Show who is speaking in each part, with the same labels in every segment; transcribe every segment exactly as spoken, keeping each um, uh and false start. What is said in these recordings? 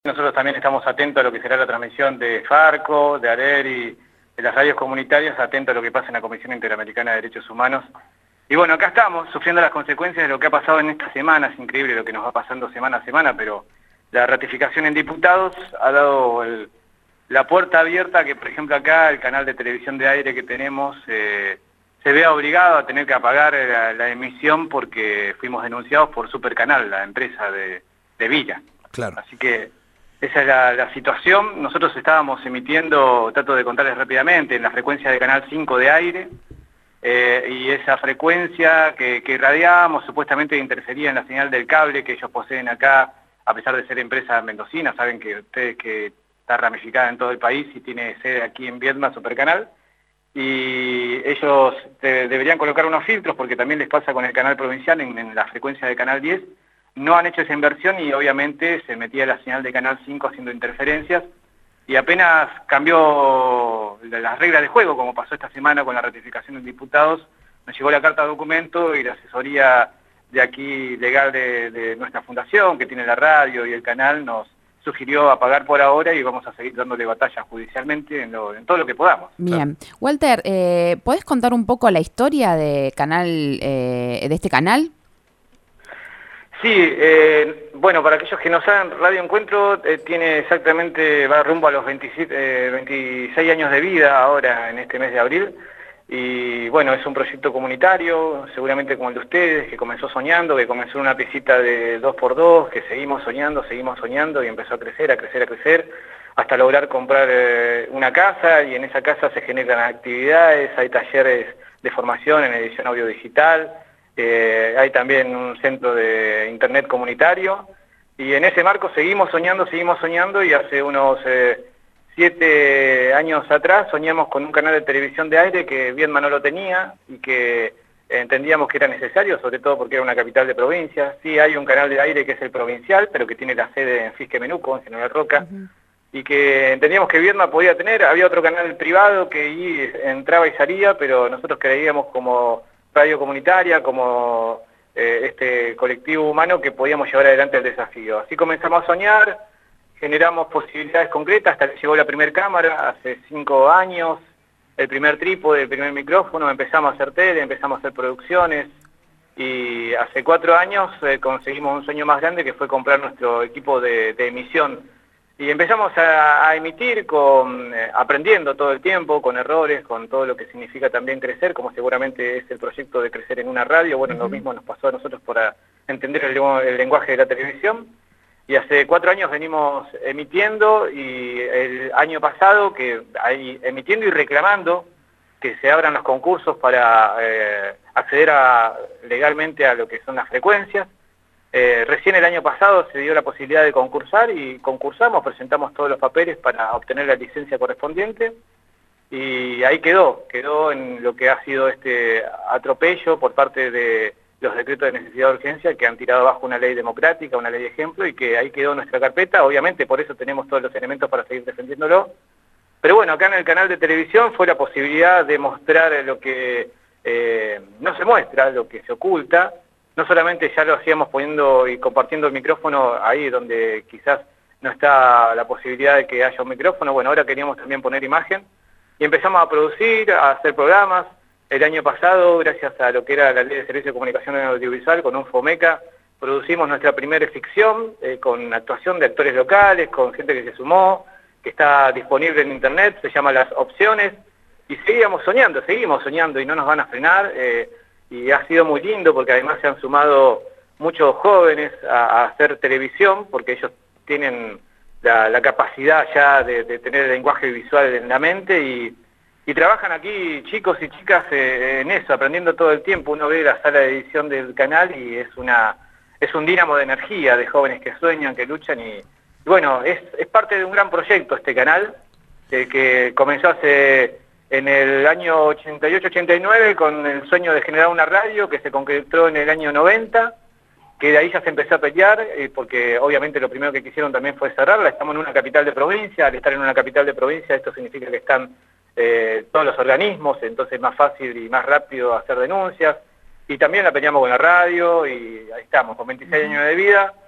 Speaker 1: Nosotros también estamos atentos a lo que será la transmisión de Farco, de ARER y de las radios comunitarias, atentos a lo que pasa en la Comisión Interamericana de Derechos Humanos. Y bueno, acá estamos, sufriendo las consecuencias de lo que ha pasado en esta semana. Es increíble lo que nos va pasando semana a semana, pero la ratificación en diputados ha dado el, la puerta abierta a que, por ejemplo, acá el canal de televisión de aire que tenemos eh, se vea obligado a tener que apagar la, la emisión porque fuimos denunciados por Supercanal, la empresa de, de Villa.
Speaker 2: Claro.
Speaker 1: Así que esa es la, la situación. Nosotros estábamos emitiendo, trato de contarles rápidamente, en la frecuencia de Canal cinco de aire, eh, y esa frecuencia que, que irradiábamos supuestamente interfería en la señal del cable que ellos poseen acá, a pesar de ser empresa mendocina. Saben que ustedes que está ramificada en todo el país y tiene sede aquí en Viedma, Supercanal, y ellos de, deberían colocar unos filtros porque también les pasa con el canal provincial en, en la frecuencia de Canal diez. No han hecho esa inversión y obviamente se metía la señal de Canal cinco haciendo interferencias y apenas cambió las reglas de juego, como pasó esta semana con la ratificación de diputados, nos llegó la carta de documento y la asesoría de aquí legal de, de nuestra fundación, que tiene la radio y el canal, nos sugirió apagar por ahora y vamos a seguir dándole batalla judicialmente en, lo, en todo lo que podamos.
Speaker 3: Bien. Claro. Walter, eh, ¿podés contar un poco la historia de, canal, eh, de este canal?
Speaker 1: Sí, eh, bueno, para aquellos que no saben, Radio Encuentro eh, tiene exactamente, va rumbo a los veintisiete, eh, veintiséis años de vida ahora en este mes de abril, y bueno, es un proyecto comunitario, seguramente como el de ustedes, que comenzó soñando, que comenzó una piecita de dos por dos, que seguimos soñando, seguimos soñando, y empezó a crecer, a crecer, a crecer, hasta lograr comprar eh, una casa, y en esa casa se generan actividades, hay talleres de formación en edición audio digital. Eh, hay también un centro de internet comunitario y en ese marco seguimos soñando, seguimos soñando y hace unos eh, siete años atrás soñamos con un canal de televisión de aire que Viedma no lo tenía y que entendíamos que era necesario, sobre todo porque era una capital de provincia. Sí hay un canal de aire que es el provincial, pero que tiene la sede en Fisque Menuco, en General Roca, uh-huh. y que entendíamos que Viedma podía tener. Había otro canal privado que ahí entraba y salía, pero nosotros creíamos como radio comunitaria, como eh, este colectivo humano que podíamos llevar adelante el desafío. Así comenzamos a soñar, generamos posibilidades concretas, hasta que llegó la primera cámara, hace cinco años, el primer trípode, el primer micrófono, empezamos a hacer tele, empezamos a hacer producciones, y hace cuatro años eh, conseguimos un sueño más grande que fue comprar nuestro equipo de, de emisión. Y empezamos a, a emitir con, eh, aprendiendo todo el tiempo, con errores, con todo lo que significa también crecer, como seguramente es el proyecto de crecer en una radio. Bueno, uh-huh. Lo mismo nos pasó a nosotros para entender el, el lenguaje de la televisión. Y hace cuatro años venimos emitiendo y el año pasado, que hay, emitiendo y reclamando que se abran los concursos para eh, acceder a, legalmente a lo que son las frecuencias. Eh, recién el año pasado se dio la posibilidad de concursar y concursamos, presentamos todos los papeles para obtener la licencia correspondiente y ahí quedó, quedó en lo que ha sido este atropello por parte de los decretos de necesidad de urgencia que han tirado abajo una ley democrática, una ley de ejemplo, y que ahí quedó nuestra carpeta. Obviamente por eso tenemos todos los elementos para seguir defendiéndolo, pero bueno, acá en el canal de televisión fue la posibilidad de mostrar lo que eh, no se muestra, lo que se oculta. No solamente ya lo hacíamos poniendo y compartiendo el micrófono ahí donde quizás no está la posibilidad de que haya un micrófono, bueno, ahora queríamos también poner imagen y empezamos a producir, a hacer programas. El año pasado, gracias a lo que era la Ley de Servicio de Comunicación Audiovisual, con un FOMECA, producimos nuestra primera ficción eh, con actuación de actores locales, con gente que se sumó, que está disponible en internet, se llama Las Opciones, y seguíamos soñando, seguimos soñando y no nos van a frenar. Eh, Y ha sido muy lindo porque además se han sumado muchos jóvenes a, a hacer televisión, porque ellos tienen la, la capacidad ya de, de tener el lenguaje visual en la mente y, y trabajan aquí chicos y chicas eh, en eso, aprendiendo todo el tiempo. Uno ve la sala de edición del canal y es una es un dínamo de energía, de jóvenes que sueñan, que luchan y, y bueno, es, es parte de un gran proyecto este canal, eh, que comenzó hace... en el año ochenta y ocho ochenta y nueve con el sueño de generar una radio que se concretó en el año noventa, que de ahí ya se empezó a pelear, eh, porque obviamente lo primero que quisieron también fue cerrarla. Estamos en una capital de provincia, al estar en una capital de provincia esto significa que están eh, todos los organismos, entonces es más fácil y más rápido hacer denuncias, y también la peleamos con la radio, y ahí estamos, con veintiséis años de vida,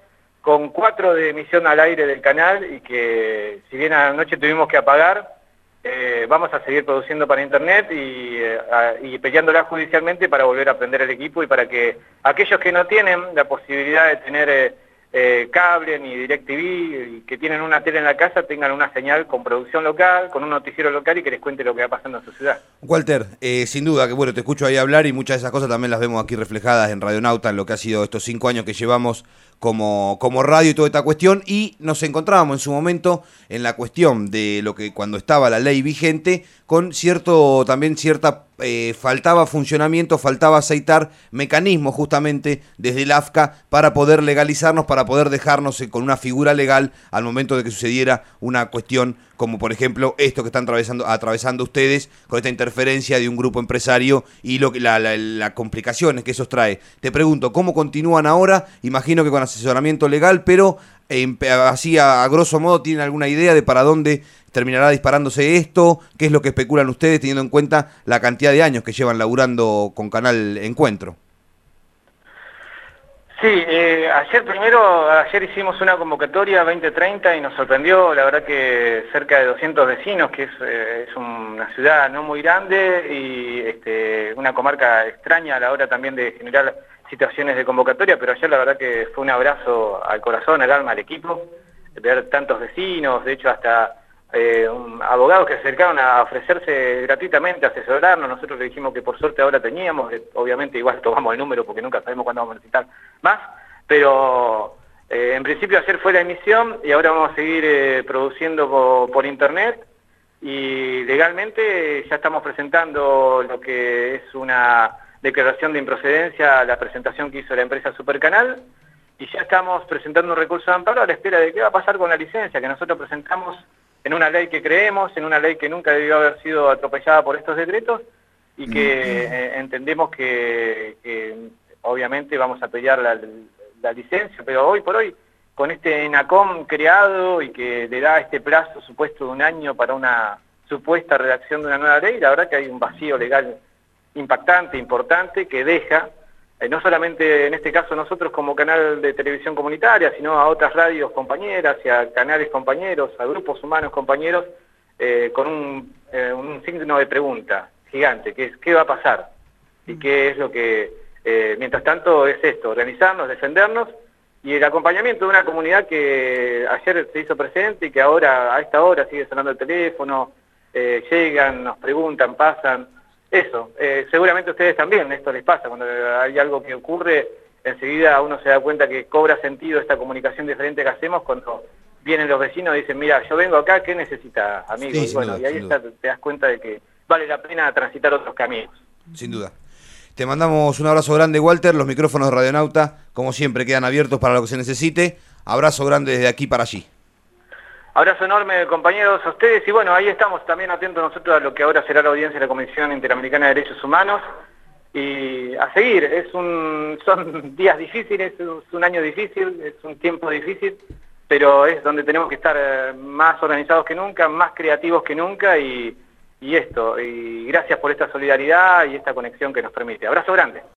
Speaker 1: con cuatro de emisión al aire del canal y que si bien anoche tuvimos que apagar, eh, vamos a seguir produciendo para internet y, eh, a, y peleándola judicialmente para volver a aprender el equipo y para que aquellos que no tienen la posibilidad de tener eh, eh, cable ni DirecTV y que tienen una tele en la casa tengan una señal con producción local, con un noticiero local y que les cuente lo que va pasando en su ciudad.
Speaker 2: Walter, eh, sin duda que bueno, te escucho ahí hablar y muchas de esas cosas también las vemos aquí reflejadas en Radionauta, en lo que ha sido estos cinco años que llevamos como, como radio y toda esta cuestión, y nos encontrábamos en su momento en la cuestión de lo que cuando estaba la ley vigente, con cierto, también cierta, eh, faltaba funcionamiento, faltaba aceitar mecanismos justamente desde el A F C A para poder legalizarnos, para poder dejarnos eh, con una figura legal al momento de que sucediera una cuestión como por ejemplo esto que están atravesando, atravesando ustedes con esta interferencia de un grupo empresario y lo que las la, la complicaciones que eso trae. Te pregunto, ¿cómo continúan ahora? Imagino que con asesoramiento legal, pero eh, así a, a grosso modo, ¿tienen alguna idea de para dónde terminará disparándose esto? ¿Qué es lo que especulan ustedes teniendo en cuenta la cantidad de años que llevan laburando con Canal Encuentro?
Speaker 1: Sí, eh, ayer primero, ayer hicimos una convocatoria veinte treinta y nos sorprendió, la verdad que cerca de doscientos vecinos, que es, eh, es una ciudad no muy grande y este, una comarca extraña a la hora también de generar situaciones de convocatoria, pero ayer la verdad que fue un abrazo al corazón, al alma, al equipo, ver tantos vecinos, de hecho hasta eh, un, abogados que se acercaron a ofrecerse gratuitamente a asesorarnos. Nosotros le dijimos que por suerte ahora teníamos, eh, obviamente igual tomamos el número porque nunca sabemos cuándo vamos a necesitar más, pero eh, en principio ayer fue la emisión y ahora vamos a seguir eh, produciendo por, por internet y legalmente ya estamos presentando lo que es una declaración de improcedencia a la presentación que hizo la empresa Supercanal y ya estamos presentando un recurso de amparo a la espera de qué va a pasar con la licencia que nosotros presentamos en una ley que creemos, en una ley que nunca debió haber sido atropellada por estos decretos y que eh, entendemos que, que obviamente vamos a pelear la, la licencia, pero hoy por hoy, con este ENACOM creado y que le da este plazo supuesto de un año para una supuesta redacción de una nueva ley, la verdad que hay un vacío legal impactante, importante, que deja, eh, no solamente en este caso nosotros como canal de televisión comunitaria, sino a otras radios compañeras y a canales compañeros, a grupos humanos compañeros, eh, con un, eh, un signo de pregunta gigante, que es ¿qué va a pasar? Y qué es lo que, eh, mientras tanto, es esto, organizarnos, defendernos, y el acompañamiento de una comunidad que ayer se hizo presente y que ahora, a esta hora, sigue sonando el teléfono, eh, llegan, nos preguntan, pasan. Eso, eh, seguramente a ustedes también, esto les pasa, cuando hay algo que ocurre, enseguida uno se da cuenta que cobra sentido esta comunicación diferente que hacemos cuando vienen los vecinos y dicen, mira, yo vengo acá, ¿qué necesita, amigo?
Speaker 2: Sí,
Speaker 1: y bueno,
Speaker 2: duda,
Speaker 1: y ahí está, te das cuenta de que vale la pena transitar otros caminos.
Speaker 2: Sin duda. Te mandamos un abrazo grande, Walter. Los micrófonos de Radionauta, como siempre, quedan abiertos para lo que se necesite. Abrazo grande desde aquí para allí.
Speaker 1: Abrazo enorme, compañeros, a ustedes. Y bueno, ahí estamos también atentos nosotros a lo que ahora será la audiencia de la Comisión Interamericana de Derechos Humanos. Y a seguir, es un, son días difíciles, es un año difícil, es un tiempo difícil, pero es donde tenemos que estar más organizados que nunca, más creativos que nunca y, y esto. Y gracias por esta solidaridad y esta conexión que nos permite. Abrazo grande.